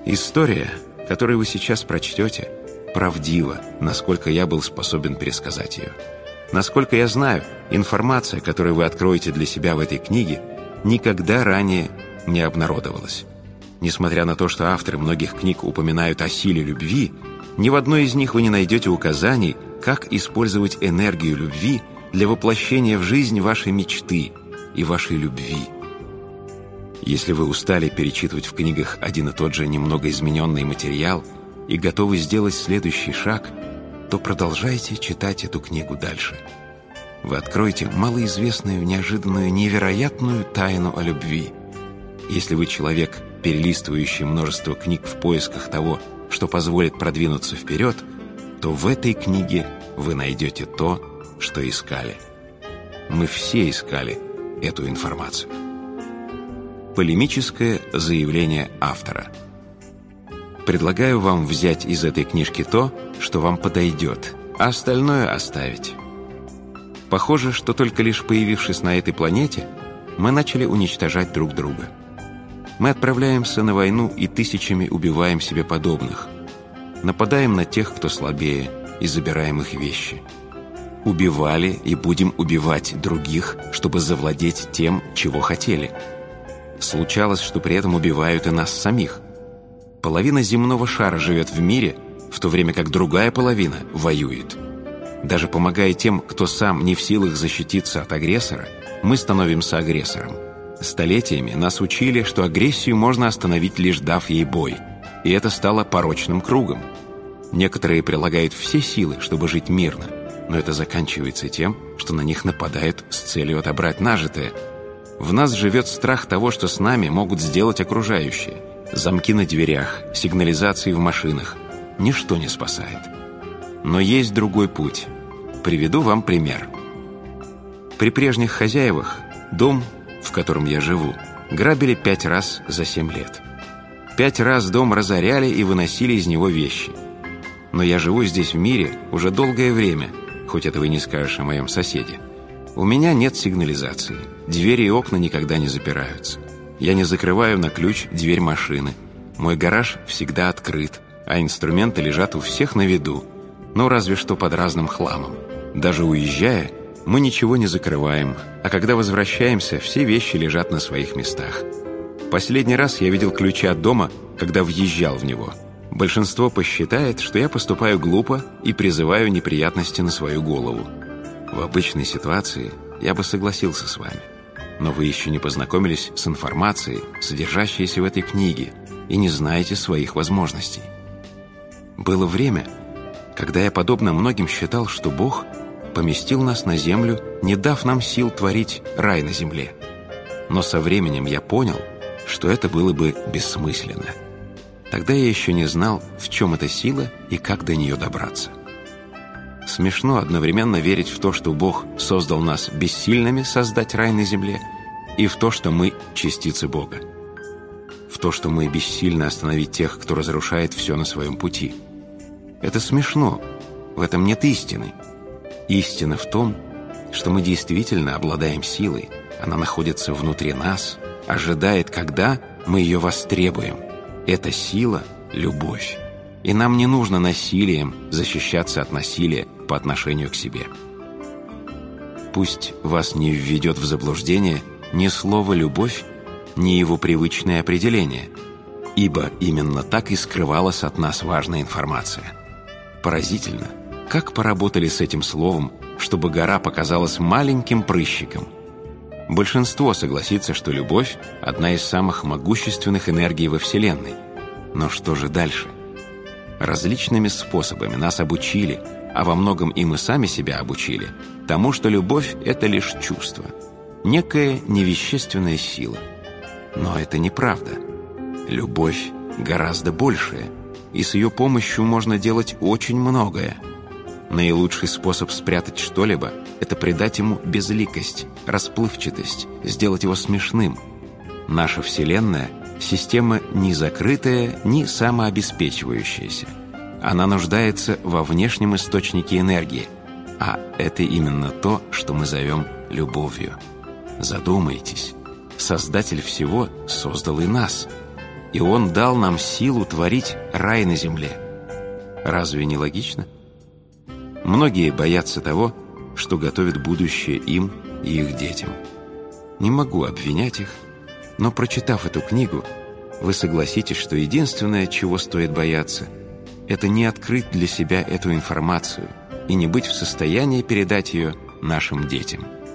История, которую вы сейчас прочтете, правдива, насколько я был способен пересказать ее. Насколько я знаю, информация, которую вы откроете для себя в этой книге, никогда ранее не обнародовалась. Несмотря на то, что авторы многих книг упоминают о силе любви, ни в одной из них вы не найдете указаний, как использовать энергию любви для воплощения в жизнь вашей мечты и вашей любви. Если вы устали перечитывать в книгах один и тот же немного измененный материал и готовы сделать следующий шаг, то продолжайте читать эту книгу дальше. Вы откроете малоизвестную, неожиданную, невероятную тайну о любви. Если вы человек, перелистывающий множество книг в поисках того, что позволит продвинуться вперед, то в этой книге вы найдете то, что искали. Мы все искали эту информацию. Полемическое заявление автора. Предлагаю вам взять из этой книжки то, что вам подойдет, а остальное оставить. Похоже, что только лишь появившись на этой планете, мы начали уничтожать друг друга. Мы отправляемся на войну и тысячами убиваем себе подобных. Нападаем на тех, кто слабее, и забираем их вещи. Убивали и будем убивать других, чтобы завладеть тем, чего хотели. Случалось, что при этом убивают и нас самих. Половина земного шара живет в мире, в то время как другая половина воюет. Даже помогая тем, кто сам не в силах защититься от агрессора, мы становимся агрессором. Столетиями нас учили, что агрессию можно остановить, лишь дав ей бой. И это стало порочным кругом. Некоторые прилагают все силы, чтобы жить мирно, но это заканчивается тем, что на них нападают с целью отобрать нажитое. В нас живет страх того, что с нами могут сделать окружающие. Замки на дверях, сигнализации в машинах. Ничто не спасает. Но есть другой путь. Приведу вам пример. При прежних хозяевах дом, в котором я живу, грабили 5 раз за 7 лет. 5 раз дом разоряли и выносили из него вещи. Но я живу здесь в мире уже долгое время, хоть этого и не скажешь о моем соседе. У меня нет сигнализации. Двери и окна никогда не запираются. Я не закрываю на ключ дверь машины. Мой гараж всегда открыт, а инструменты лежат у всех на виду. Но разве что под разным хламом. Даже уезжая, мы ничего не закрываем, а когда возвращаемся, все вещи лежат на своих местах. Последний раз я видел ключи от дома, когда въезжал в него. Большинство посчитает, что я поступаю глупо и призываю неприятности на свою голову. В обычной ситуации я бы согласился с вами. Но вы еще не познакомились с информацией, содержащейся в этой книге, и не знаете своих возможностей. Было время, когда я, подобно многим, считал, что Бог поместил нас на землю, не дав нам сил творить рай на земле. Но со временем я понял, что это было бы бессмысленно. Тогда я еще не знал, в чем эта сила и как до нее добраться. Смешно одновременно верить в то, что Бог создал нас бессильными создать рай на земле, и в то, что мы частицы Бога. В то, что мы бессильны остановить тех, кто разрушает все на своем пути. Это смешно, в этом нет истины. Истина в том, что мы действительно обладаем силой, она находится внутри нас, ожидает, когда мы ее востребуем. Эта сила – любовь. И нам не нужно насилием защищаться от насилия по отношению к себе. Пусть вас не введет в заблуждение ни слово «любовь», ни его привычное определение, ибо именно так и скрывалась от нас важная информация. Поразительно, как поработали с этим словом, чтобы гора показалась маленьким прыщиком. Большинство согласится, что любовь – одна из самых могущественных энергий во Вселенной. Но что же дальше? Различными способами нас обучили, а во многом и мы сами себя обучили, тому, что любовь – это лишь чувство, некая невещественная сила. Но это неправда. Любовь гораздо большая, и с ее помощью можно делать очень многое. Наилучший способ спрятать что-либо – это придать ему безликость, расплывчатость, сделать его смешным. Наша Вселенная – система ни закрытая, ни самообеспечивающаяся. Она нуждается во внешнем источнике энергии, а это именно то, что мы зовем любовью. Задумайтесь, Создатель всего создал и нас. и Он дал нам силу творить рай на земле. Разве не логично? Многие боятся того, что готовит будущее им и их детям. Не могу обвинять их, но, прочитав эту книгу, вы согласитесь, что единственное, чего стоит бояться, это не открыть для себя эту информацию и не быть в состоянии передать ее нашим детям.